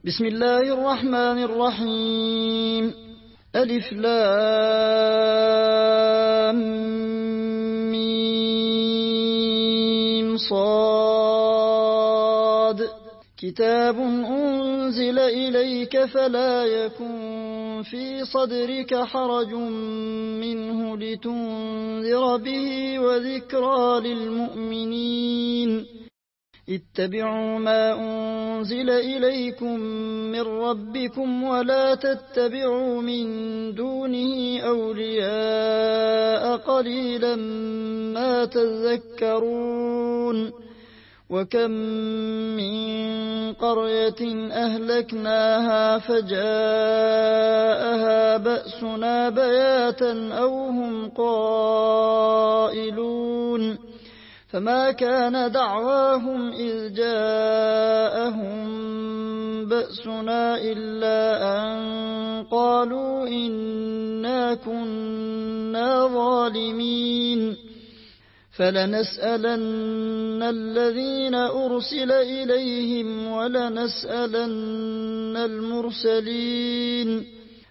بسم الله الرحمن الرحيم. ألف لام ميم صاد. كتاب أنزل إليك فلا يكن في صدرك حرج منه لتنذر به وذكرى للمؤمنين. اتبعوا ما أنزل إليكم من ربكم ولا تتبعوا من دونه أولياء قليلا ما تذكرون. وكم من قرية أهلكناها فجاءها بأسنا بياتا أو هم قائلون. فما كان دعواهم إذ جاءهم بأسنا إلا أن قالوا إنا كنا ظالمين. فلنسألن الذين أرسل إليهم ولنسألن المرسلين.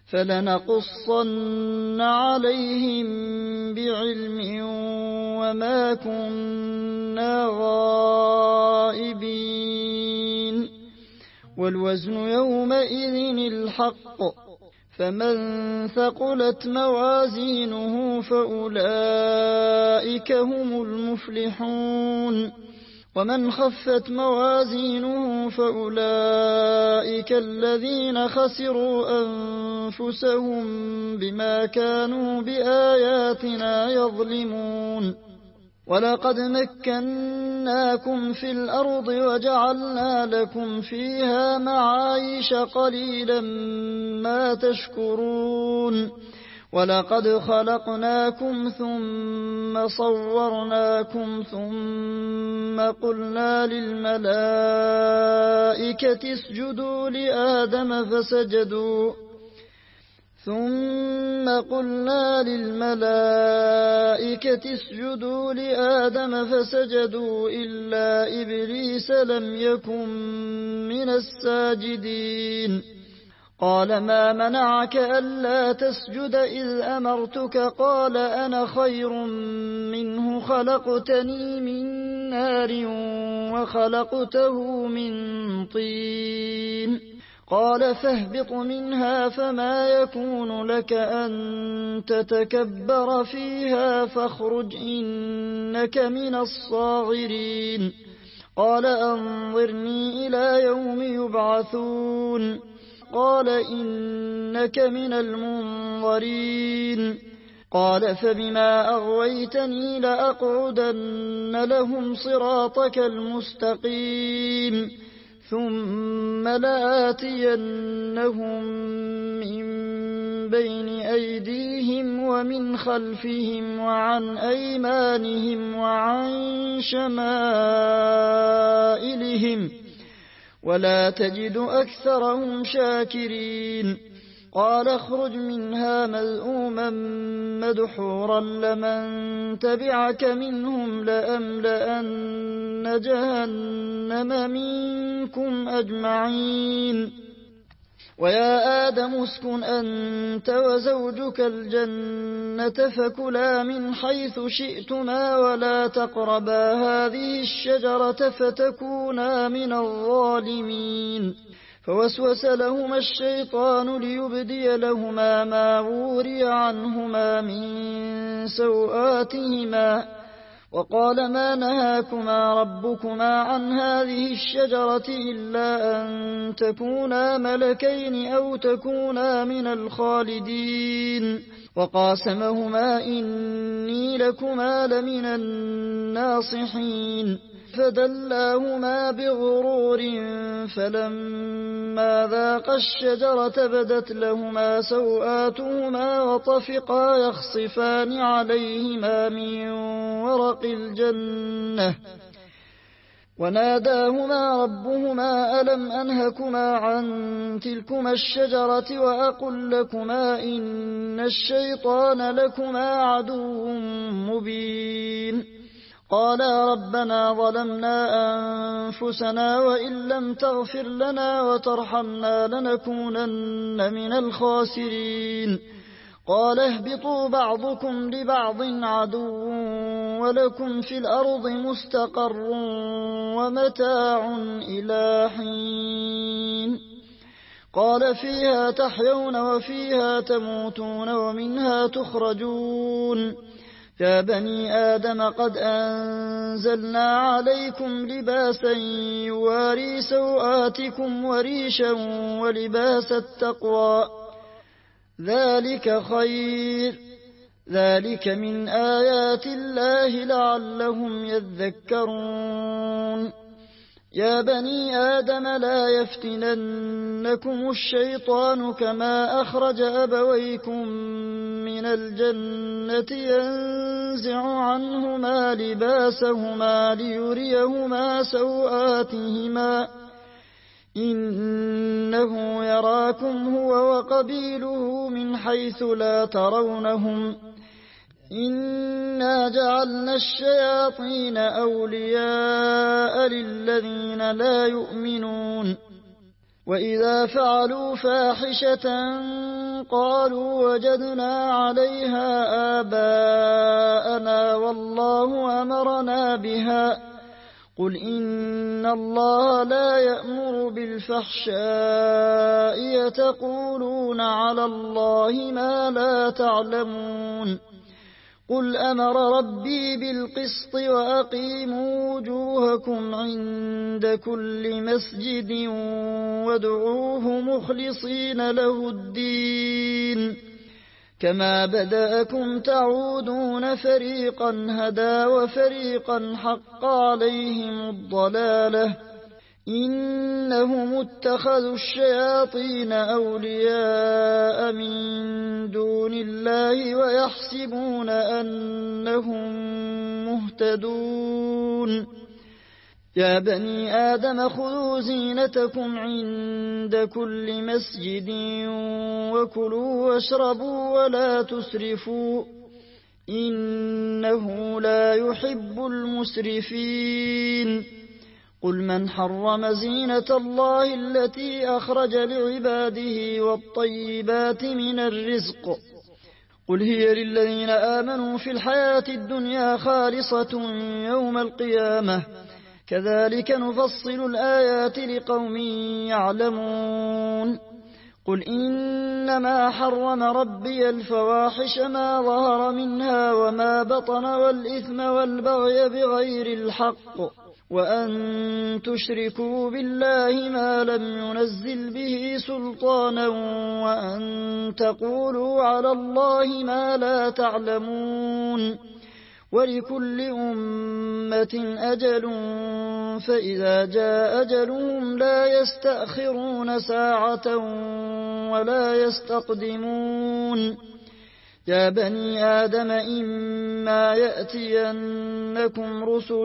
فلنقصن عليهم بعلم وما كنا غائبين. والوزن يومئذ الحق. فمن ثقلت موازينه فأولئك هم المفلحون. ومن خفت موازينه فأولئك الذين خسروا أنفسهم بما كانوا بآياتنا يظلمون. ولقد مكناكم في الأرض وجعلنا لكم فيها معايش قليلا ما تشكرون. ولقد خلقناكم ثم صورناكم ثم قلنا للملائكة اسجدوا لآدم فسجدوا إلا إبليس لم يكن من الساجدين. قال ما منعك ألا تسجد إذ أمرتك؟ قال أنا خير منه خلقتني من نار وخلقته من طين. قال فاهبط منها فما يكون لك أن تتكبر فيها فاخرج إنك من الصاغرين. قال أنظرني إلى يوم يبعثون. قال إنك من المنظرين. قال فبما أغويتني لأقعدن لهم صراطك المستقيم ثم لآتينهم من بين أيديهم ومن خلفهم وعن أيمانهم وعن شمائلهم ولا تجد أكثرهم شاكرين. قال اخرج منها مذءوما مدحورا لمن تبعك منهم لأملأن جهنم منكم أجمعين. ويا آدم اسكن أنت وزوجك الجنة فكلا من حيث شئتما ولا تقربا هذه الشجرة فتكونا من الظالمين. فوسوس لهما الشيطان ليبدي لهما ما وري عنهما من سوآتهما وقال ما نهاكما ربكما عن هذه الشجرة إلا أن تكونا ملكين أو تكونا من الخالدين. وقاسمهما إني لكما لمن الناصحين. فدلاهما بغرور فلما ذاقا الشجرة بدت لهما سوآتهما وطفقا يخصفان عليهما من ورق الجنة. وناداهما ربهما ألم أنهكما عن تلكما الشجرة وأقل لكما إن الشيطان لكما عدو مبين. قالا ربنا ظلمنا أنفسنا وإن لم تغفر لنا وترحمنا لنكونن من الخاسرين قال اهبطوا بعضكم لبعض عدو ولكم في الأرض مستقر ومتاع إلى حين قال فيها تحيون وفيها تموتون ومنها تخرجون يا بني آدم قد أنزلنا عليكم لباسا يواري سوآتكم وريشا ولباس التقوى ذلك خير ذلك من آيات الله لعلهم يذكرون يا بني آدم لا يفتننكم الشيطان كما أخرج أبويكم من الجنة ينزع عنهما لباسهما ليريهما سوآتهما إنه يراكم هو وقبيله من حيث لا ترونهم إنا جعلنا الشياطين أولياء للذين لا يؤمنون وإذا فعلوا فاحشة قالوا وجدنا عليها آباءنا والله أمرنا بها قل إن الله لا يأمر بالفحشاء يتقولون على الله ما لا تعلمون قل أمر ربي بالقسط وأقيموا وجوهكم عند كل مسجد وادعوه مخلصين له الدين كما بدأكم تعودون فريقا هدى وفريقا حق عليهم الضلالة إنهم اتخذوا الشياطين أولياء من دون الله ويحسبون أنهم مهتدون يا بني آدم خذوا زينتكم عند كل مسجد وكلوا واشربوا ولا تسرفوا إنه لا يحب المسرفين قل من حرم زينة الله التي أخرج لعباده والطيبات من الرزق قل هي للذين آمنوا في الحياة الدنيا خالصة يوم القيامة كذلك نفصل الآيات لقوم يعلمون قل إنما حرم ربي الفواحش ما ظهر منها وما بطن والإثم والبغي بغير الحق وأن تشركوا بالله ما لم ينزل به سلطانا وأن تقولوا على الله ما لا تعلمون ولكل أمة أجل فإذا جاء أجلهم لا يستأخرون ساعة ولا يستقدمون يا بني آدم إما يأتينكم رسل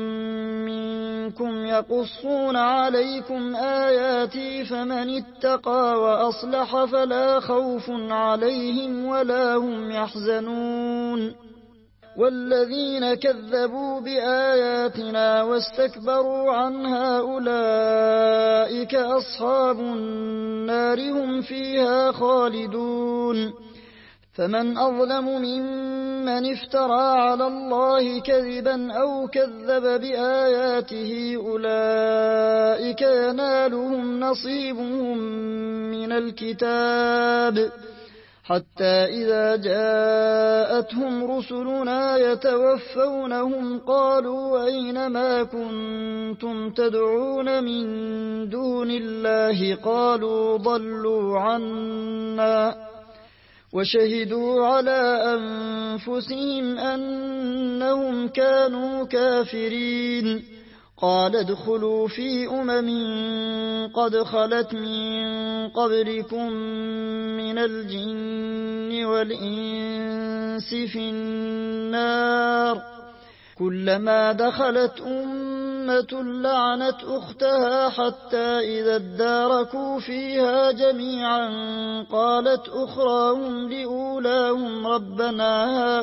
منكم يقصون عليكم آياتي فمن اتقى وأصلح فلا خوف عليهم ولا هم يحزنون والذين كذبوا بآياتنا واستكبروا عنها أولئك أصحاب النار هم فيها خالدون فمن أظلم ممن افترى على الله كذبا أو كذب بآياته أولئك ينالهم نصيبهم من الكتاب حتى إذا جاءتهم رسلنا يتوفونهم قالوا أين ما كنتم تدعون من دون الله قالوا ضلوا عنا وشهدوا على أنفسهم أنهم كانوا كافرين قال ادخلوا في قد خلت من قبلكم من الجن والإنس في النار كلما دخلت أمة لعنت أختها حتى إذا اداركوا فيها جميعا قالت أخراهم لأولاهم ربنا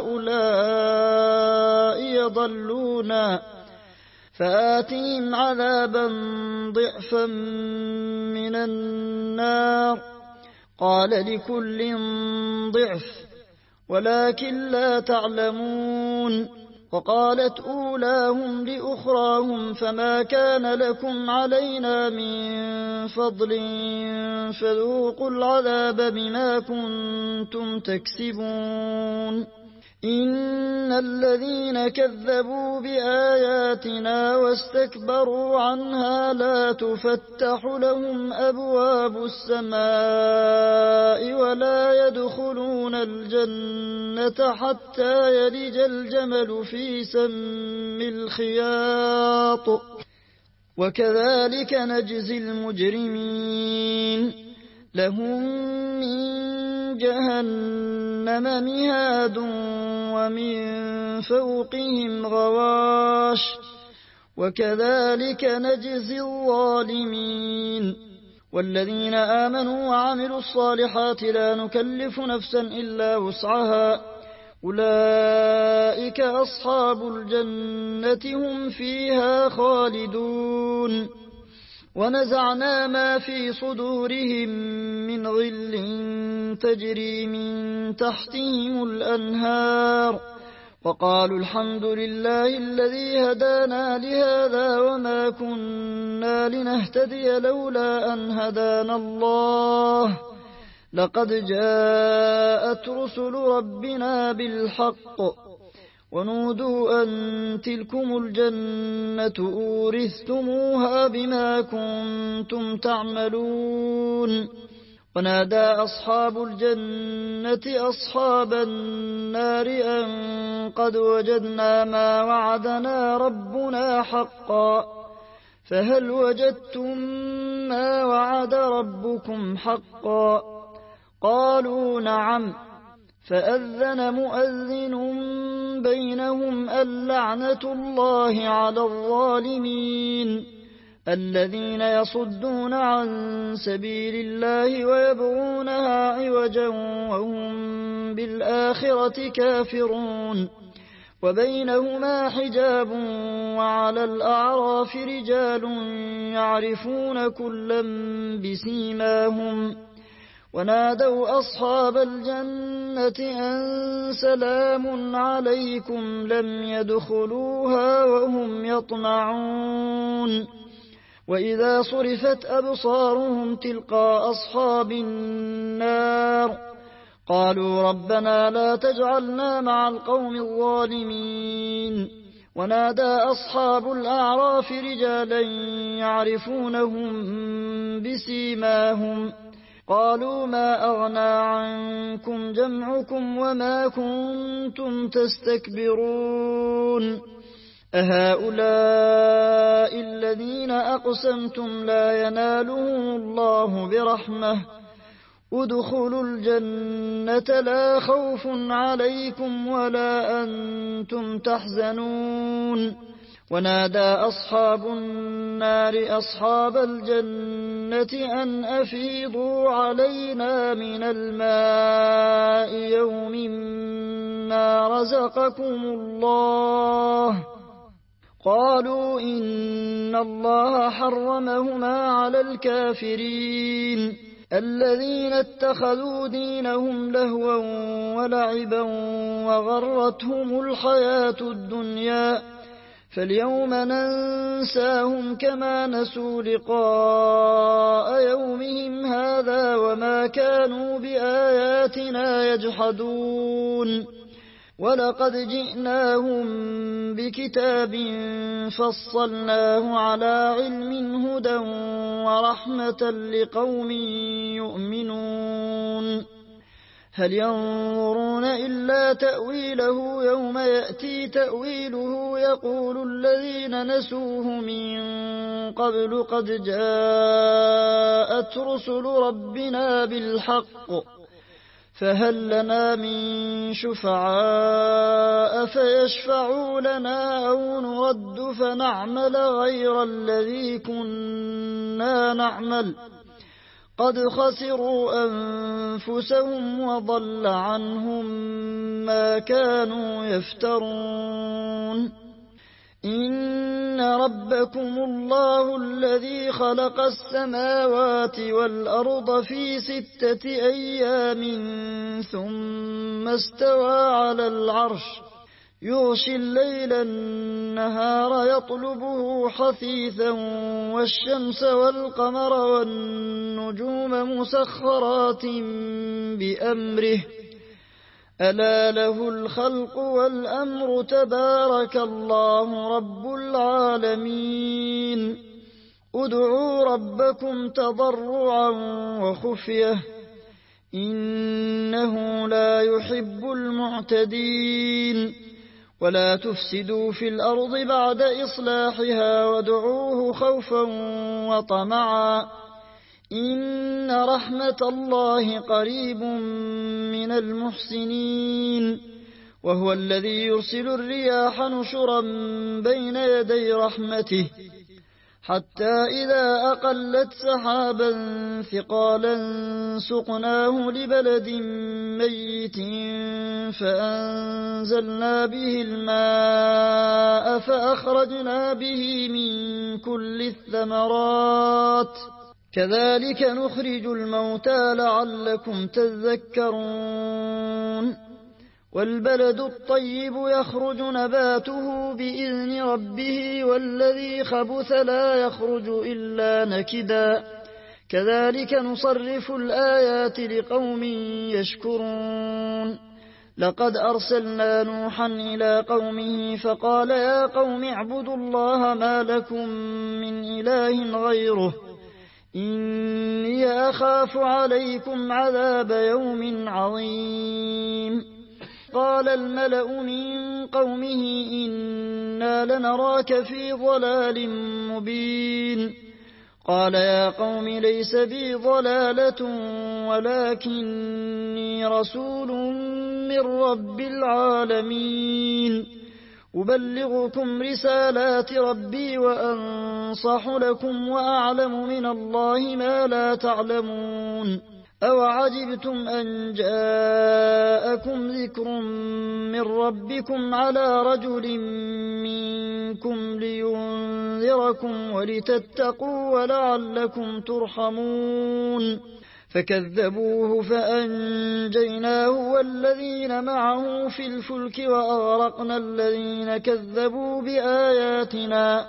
هؤلاء يضلونا فآتهم عذابا ضعفا من النار قال لكل ضعف ولكن لا تعلمون وقالت أولاهم لأخراهم فما كان لكم علينا من فضل فذوقوا العذاب بما كنتم تكسبون إن الذين كذبوا بآياتنا واستكبروا عنها لا تفتح لهم أبواب السماء ولا يدخلون الجنة حتى يلج الجمل في سم الخياط وكذلك نجزي المجرمين لهم من جهنم مهاد ومن فوقهم غواش وكذلك نجزي الظالمين والذين آمنوا وعملوا الصالحات لا نكلف نفسا إلا وسعها أولئك أصحاب الجنة هم فيها خالدون ونزعنا ما في صدورهم من غل تجري من تحتهم الأنهار وقالوا الحمد لله الذي هدانا لهذا وما كنا لنهتدي لولا أن هدانا الله لقد جاءت رسل ربنا بالحق ونودوا أن تلكم الجنة أورثتموها بما كنتم تعملون ونادى أصحاب الجنة أصحاب النار أن قد وجدنا ما وعدنا ربنا حقا فهل وجدتم ما وعد ربكم حقا قالوا نعم فأذن مؤذن بينهم اللعنة الله على الظالمين الذين يصدون عن سبيل الله ويبغونها عوجا وهم بالآخرة كافرون وبينهما حجاب وعلى الأعراف رجال يعرفون كلا بسيماهم ونادوا أصحاب الجنة أن سلام عليكم لم يدخلوها وهم يطمعون وإذا صرفت أبصارهم تلقاء أصحاب النار قالوا ربنا لا تجعلنا مع القوم الظالمين ونادى أصحاب الأعراف رجالا يعرفونهم بسيماهم قالوا ما أغنى عنكم جمعكم وما كنتم تستكبرون أهؤلاء الذين أقسمتم لا ينالهم الله برحمة ادخلوا الجنة لا خوف عليكم ولا أنتم تحزنون ونادى أصحاب النار أصحاب الجنة أن أفيضوا علينا من الماء يوم ما رزقكم الله قالوا إن الله حرمهما على الكافرين الذين اتخذوا دينهم لهوا ولعبا وغرتهم الحياة الدنيا فاليوم ننساهم كما نسوا لقاء يومهم هذا وما كانوا بآياتنا يجحدون ولقد جئناهم بكتاب فصلناه على علم هدى ورحمة لقوم يؤمنون هل ينظرون إلا تأويله يوم يأتي تأويله يقول الذين نسوه من قبل قد جاءت رسل ربنا بالحق فهل لنا من شفعاء فيشفعوا لنا أو نرد فنعمل غير الذي كنا نعمل قد خسروا أنفسهم وضل عنهم ما كانوا يفترون إن ربكم الله الذي خلق السماوات والأرض في 6 أيام ثم استوى على العرش يغشي الليل النهار يطلبه حثيثا والشمس والقمر والنجوم مسخرات بأمره ألا له الخلق والأمر تبارك الله رب العالمين ادعوا ربكم تضرعا وخفية إنه لا يحب المعتدين ولا تفسدوا في الأرض بعد إصلاحها وادعوه خوفا وطمعا إن رحمة الله قريب من المحسنين وهو الذي يرسل الرياح نشرا بين يدي رحمته حتى إذا أقلت سحابا ثقالا سقناه لبلد ميت فأنزلنا به الماء فأخرجنا به من كل الثمرات كذلك نخرج الموتى لعلكم تذكرون والبلد الطيب يخرج نباته بإذن ربه والذي خبث لا يخرج إلا نكدا كذلك نصرف الآيات لقوم يشكرون لقد أرسلنا نوحا إلى قومه فقال يا قوم اعبدوا الله ما لكم من إله غيره إني أخاف عليكم عذاب يوم عظيم قال الملأ من قومه إنا لنراك في ضلال مبين قال يا قوم ليس بي ضلالة ولكني رسول من رب العالمين أبلغكم رسالات ربي وأنصح لكم وأعلم من الله ما لا تعلمون أوعجبتم أن جاءكم ذكر من ربكم على رجل منكم لينذركم ولتتقوا ولعلكم ترحمون فكذبوه فأنجيناه والذين معه في الفلك وأغرقنا الذين كذبوا بآياتنا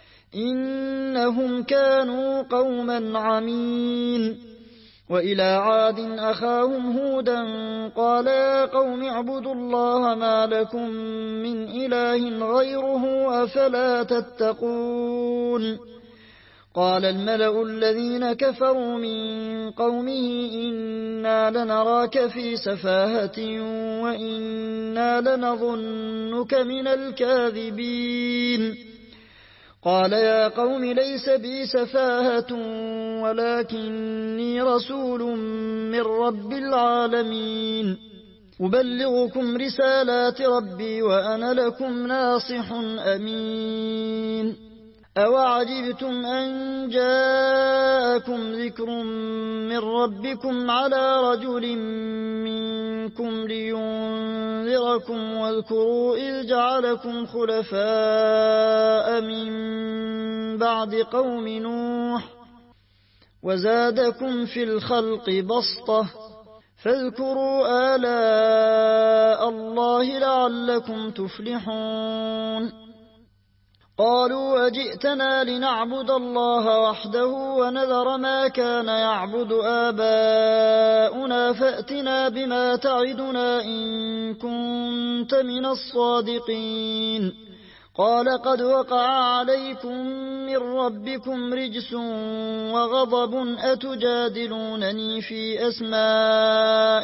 إنهم كانوا قوما عمين وإلى عاد أخاهم هودا قال يا قوم اعبدوا الله ما لكم من إله غيره أفلا تتقون قال الملأ الذين كفروا من قومه إنا لنراك في سفاهة وإنا لنظنك من الكاذبين قال يا قوم ليس بي سفاهة ولكني رسول من رب العالمين أبلغكم رسالات ربي وأنا لكم ناصح أمين أوعجبتم أن جاءكم ذكر من ربكم على رجل منكم لينذركم واذكروا إذ جعلكم خلفاء من بعد قوم نوح وزادكم في الخلق بسطة فاذكروا آلاء الله لعلكم تفلحون قالوا أجئتنا لنعبد الله وحده ونذر ما كان يعبد آباؤنا فأتنا بما تعدنا إن كنت من الصادقين قال قد وقع عليكم من ربكم رجس وغضب أتجادلونني في أسماء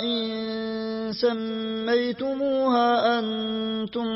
سميتموها أنتم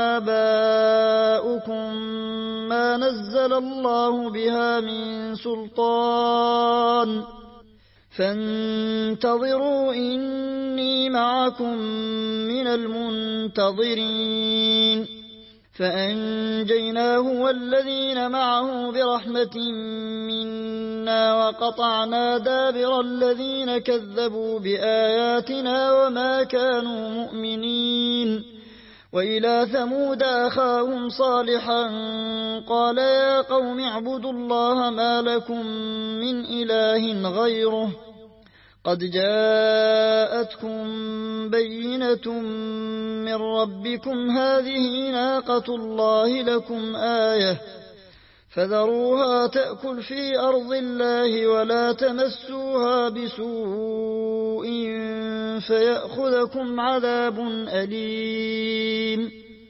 وآباؤكم ما نزل الله بها من سلطان فانتظروا إني معكم من المنتظرين فأنجيناه والذين معه برحمة منا وقطعنا دابر الذين كذبوا بآياتنا وما كانوا مؤمنين وإلى ثمود أخاهم صالحا قال يا قوم اعبدوا الله ما لكم من إله غيره قد جاءتكم بينة من ربكم هذه ناقة الله لكم آية فذروها تأكل في أرض الله ولا تمسوها بسوء فيأخذكم عذاب أليم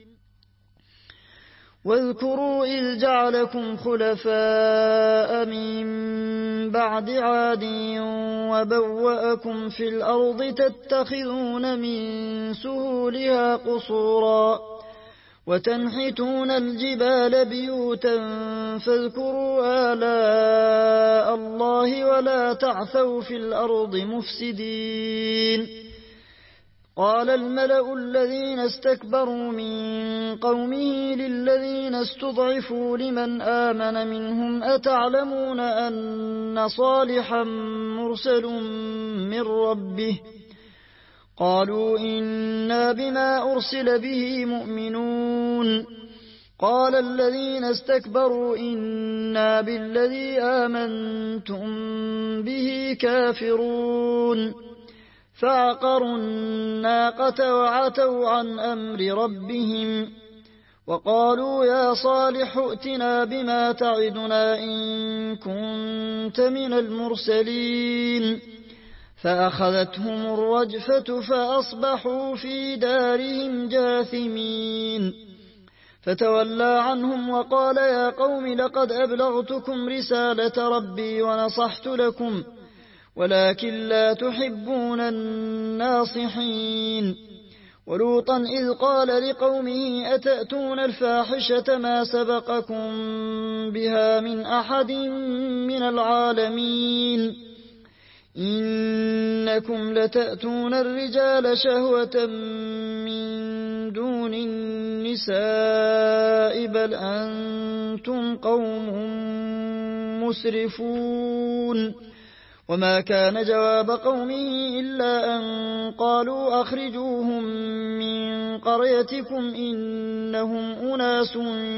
واذكروا إذ جعلكم خلفاء من بعد عاد وبوأكم في الأرض تتخذون من سهولها قصورا وتنحتون الجبال بيوتا فاذكروا آلاء الله ولا تعثوا في الأرض مفسدين قال الملأ الذين استكبروا من قومه للذين استضعفوا لمن آمن منهم أتعلمون أن صالحا مرسل من ربه قالوا إنا بما أرسل به مؤمنون قال الذين استكبروا إنا بالذي آمنتم به كافرون فعقروا الناقة وعتوا عن أمر ربهم وقالوا يا صالح ائتنا بما تعدنا إن كنت من المرسلين فأخذتهم الرجفة فأصبحوا في دارهم جاثمين فتولى عنهم وقال يا قوم لقد أبلغتكم رسالة ربي ونصحت لكم ولكن لا تحبون الناصحين ولوطا إذ قال لقومه أتأتون الفاحشة ما سبقكم بها من أحد من العالمين إنكم لتأتون الرجال شهوة من دون النساء بل أنتم قوم مسرفون وما كان جواب قومه إلا أن قالوا أخرجوهم من قريتكم إنهم أناس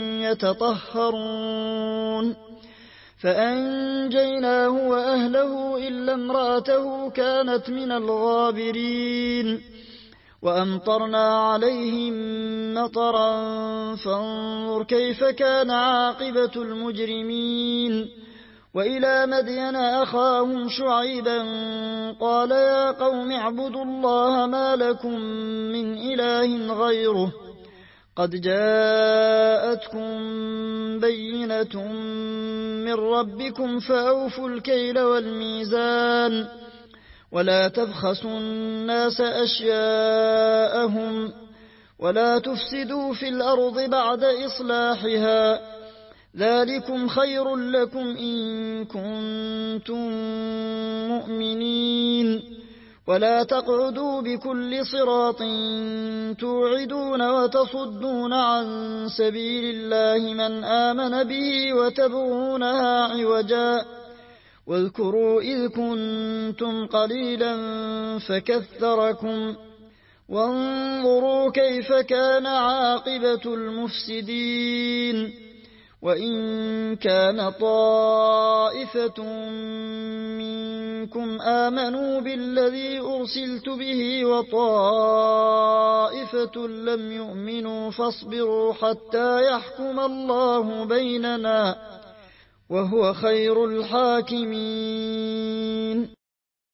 يتطهرون فأنجيناه وأهله إلا امرأته كانت من الغابرين وأمطرنا عليهم مطرا فانظر كيف كان عاقبة المجرمين وإلى مدين أخاهم شعيبا قال يا قوم اعبدوا الله ما لكم من إله غيره قد جاءتكم بينة من ربكم فأوفوا الكيل والميزان ولا تبخسوا الناس أشياءهم ولا تفسدوا في الأرض بعد إصلاحها ذلكم خير لكم إن كنتم مؤمنين ولا تقعدوا بكل صراط توعدون وتصدون عن سبيل الله من آمن به وتبغونها عوجا واذكروا إذ كنتم قليلا فكثركم وانظروا كيف كان عاقبة المفسدين وإن كان طائفة منكم آمنوا بالذي أرسلت به وطائفة لم يؤمنوا فاصبروا حتى يحكم الله بيننا وهو خير الحاكمين